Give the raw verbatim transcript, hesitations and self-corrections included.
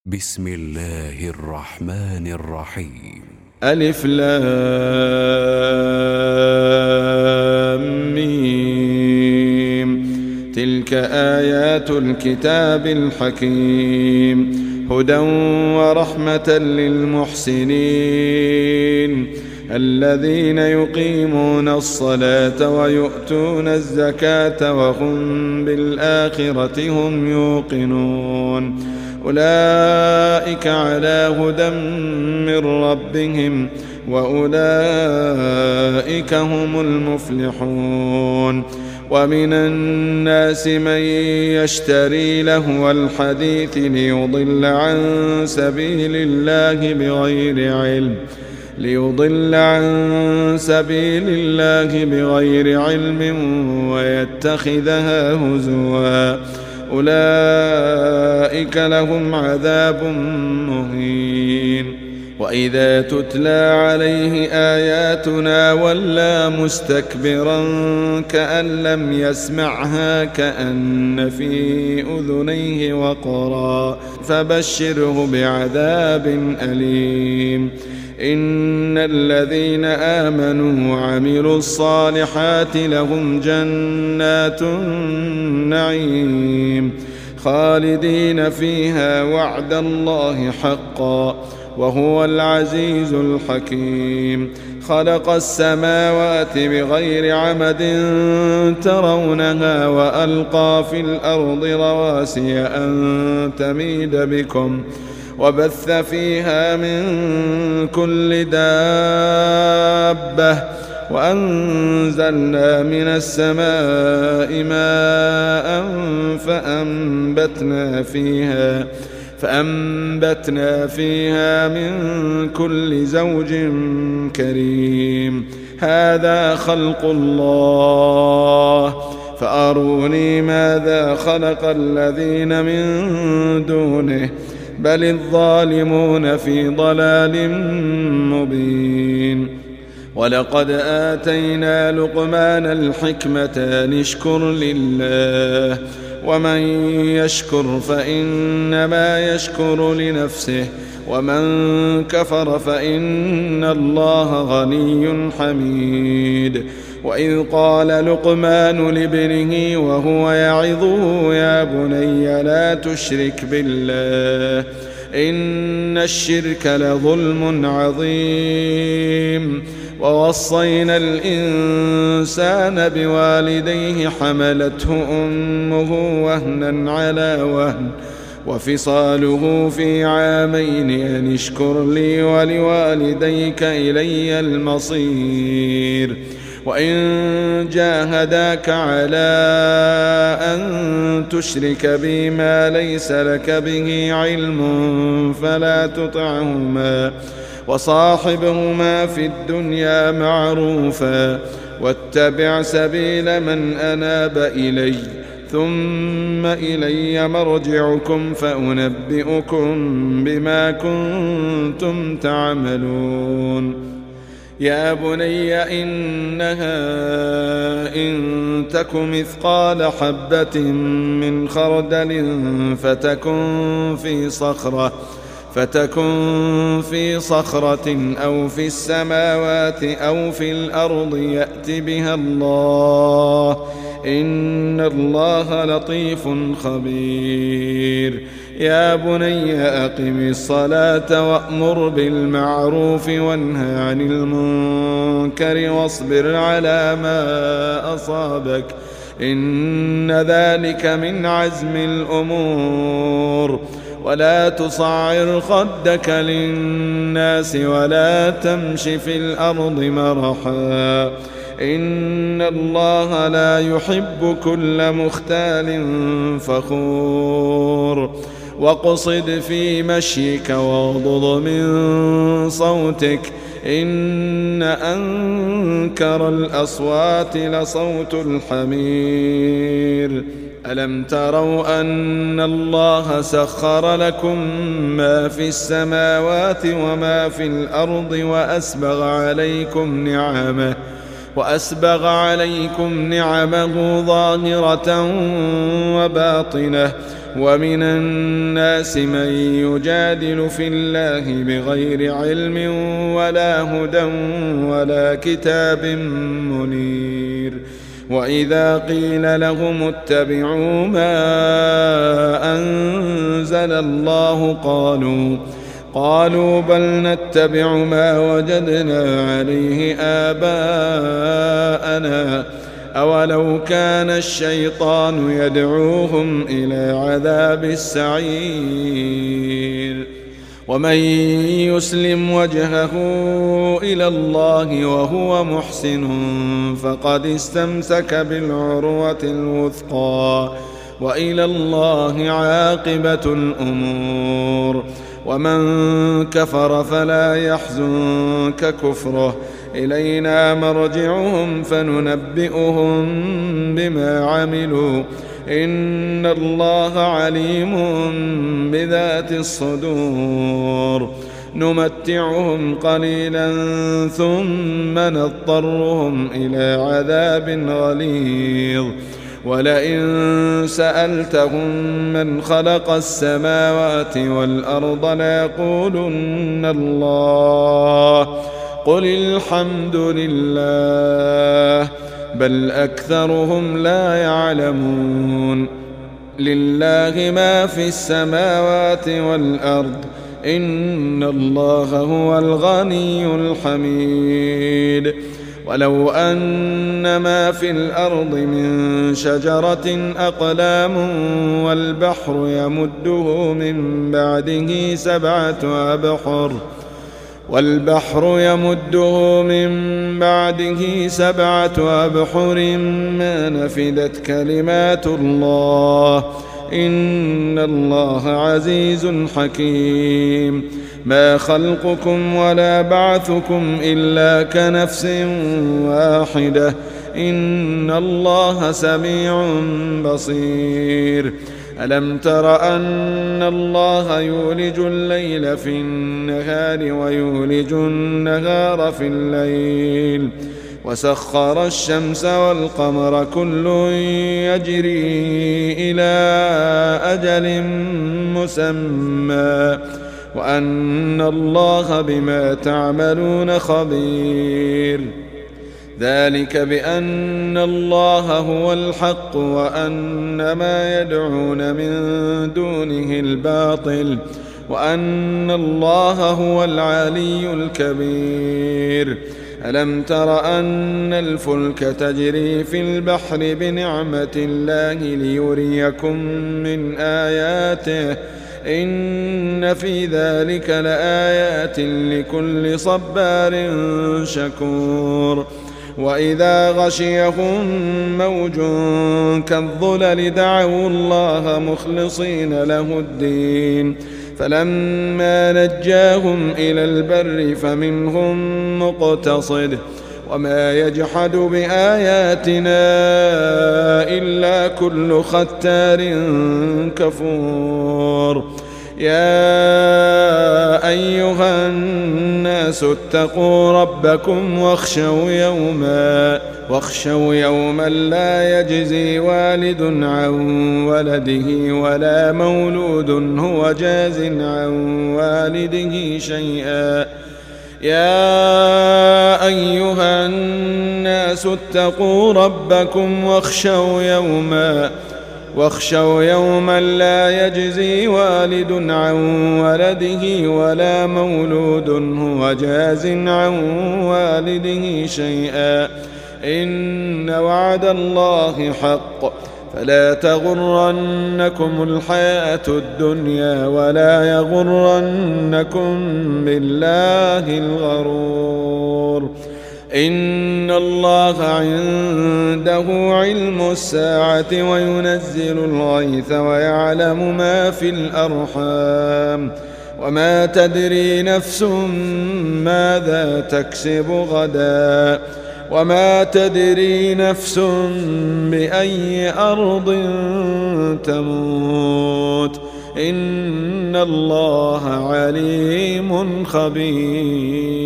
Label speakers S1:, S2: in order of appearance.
S1: بسم الله الرحمن الرحيم.
S2: ألف لام ميم. تلك آيات الكتاب الحكيم، هدى ورحمة للمحسنين الذين يقيمون الصلاة ويؤتون الزكاة وهم بالآخرة هم يوقنون. أولئك على هدى من ربهم وأولئك هم المفلحون. ومن الناس من يشتري لهو الحديث ليضل عن سبيل الله بغير علم ليضل عن سبيل الله بغير علم ويتخذها هزوا. أولئك لهم عذاب مهين. وإذا تتلى عليه آياتنا ولى مستكبرا كأن لم يسمعها كأن في أذنيه وقرا فبشره بعذاب أليم. إن الذين آمنوا وعملوا الصالحات لهم جنات النعيم خالدين فيها وعد الله حقا وهو العزيز الحكيم. خلق السماوات بغير عمد ترونها وألقى في الأرض رواسي أن تميد بكم وبث فيها من كل دابة وأنزلنا من السماء ماء فأنبتنا فيها فأنبتنا فيها من كل زوج كريم. هذا خلق الله فأروني ماذا خلق الذين من دونه بل الظالمون في ضلال مبين. ولقد آتينا لقمان الحكمة أن اشكر لله ومن يشكر فإنما يشكر لنفسه ومن كفر فإن الله غني حميد. وإذ قال لقمان لابنه وهو يعظه يا بني لا تشرك بالله إن الشرك لظلم عظيم. ووصينا الإنسان بوالديه حملته أمه وهنا على وهن وفصاله في عامين أن اشكر لي ولوالديك إلي المصير. وإن جاهداك على أن تشرك بي ما ليس لك به علم فلا تطعهما وصاحبهما في الدنيا معروفا واتبع سبيل من أناب إلي ثم إلي مرجعكم فأنبئكم بما كنتم تعملون. يا بني إنها إن تك مثقال حبة من خردل فتكن في صخرة فتكن في صخرة أو في السماوات أو في الأرض يأت بها الله إن الله لطيف خبير. يا بني أقم الصلاة وأمر بالمعروف وانهى عن المنكر واصبر على ما أصابك إن ذلك من عزم الأمور. ولا تصعر خدك للناس ولا تمش في الأرض مرحا إن الله لا يحب كل مختال فخور. واقصد في مشيك واغضض من صوتك إن أنكر الأصوات لصوت الحمير. ألم تروا أن الله سخر لكم ما في السماوات وما في الأرض وأسبغ عليكم نعمه وأسبغ عليكم نعمه ظاهرة وباطنة ومن الناس من يجادل في الله بغير علم ولا هدى ولا كتاب منير. وإذا قيل لهم اتبعوا ما أنزل الله قالوا قالوا بل نتبع ما وجدنا عليه آباءنا أولو كان الشيطان يدعوهم إلى عذاب السعير. ومن يسلم وجهه إلى الله وهو محسن فقد استمسك بالعروة الوثقى وإلى الله عاقبة الأمور. ومن كفر فلا يحزنك كفره إلينا مرجعهم فننبئهم بما عملوا إن الله عليم بذات الصدور. نمتعهم قليلا ثم نضطرهم إلى عذاب غليظ. ولئن سألتهم من خلق السماوات والأرض ليقولن الله قل الحمد لله بل أكثرهم لا يعلمون. لله ما في السماوات والأرض إن الله هو الغني الحميد. ولو أن ما في الأرض من شجرة أقلام والبحر يمده من بعده سبعة أبحر والبحر يمده من بعده سبعة أبحر ما نفدت كلمات الله إن الله عزيز حكيم. ما خلقكم ولا بعثكم إلا كنفس واحدة إن الله سميع بصير. ألم تر أن الله يولج الليل في النهار ويولج النهار في الليل وسخر الشمس والقمر كل يجري إلى أجل مسمى وأن الله بما تعملون خبير. ذلك بأن الله هو الحق وأن ما يدعون من دونه الباطل وأن الله هو العلي الكبير. ألم تر أن الفلك تجري في البحر بنعمة الله ليريكم من آياته إن في ذلك لآيات لكل صبار شكور. وإذا غشيهم موج كالظلل دعوا الله مخلصين له الدين فلما نجاهم إلى البر فمنهم مقتصد وما يجحد بآياتنا إلا كل ختار كفور. يا أيها الناس اتقوا ربكم واخشوا يوما واخشوا يوما لا يجزي والد عن ولده ولا مولود هو جاز عن والده شيئا. يا أيها الناس اتقوا ربكم واخشوا يوما واخشوا يوما لا يجزي والد عن ولده ولا مولود هو جاز عن والده شيئا إن وعد الله حق فلا تغرنكم الحياة الدنيا ولا يغرنكم بالله الغرور. إن الله عنده علم الساعة وينزل الغيث ويعلم ما في الأرحام وما تدري نفس ماذا تكسب غدا وما تدري نفس بأي أرض تموت إن الله عليم خبير.